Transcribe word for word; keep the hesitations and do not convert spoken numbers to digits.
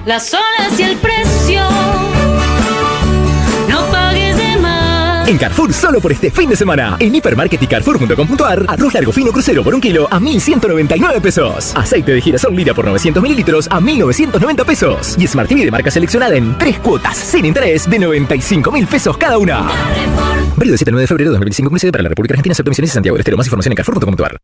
las horas y el precio. No pagues de más. En Carrefour, solo por este fin de semana. En Hipermarket y Carrefour punto com punto ar, arroz largo fino crucero por un kilo a mil ciento noventa y nueve pesos. Aceite de girasol Lira por novecientos mililitros a mil novecientos noventa pesos. Y Smart T V de marca seleccionada en tres cuotas sin interés de noventa y cinco mil pesos cada una. Válido del siete al nueve de febrero de dos mil veinticinco, inclusive para la República Argentina, excepto Misiones y Santiago del Estero. Más información en Carrefour punto com punto ar.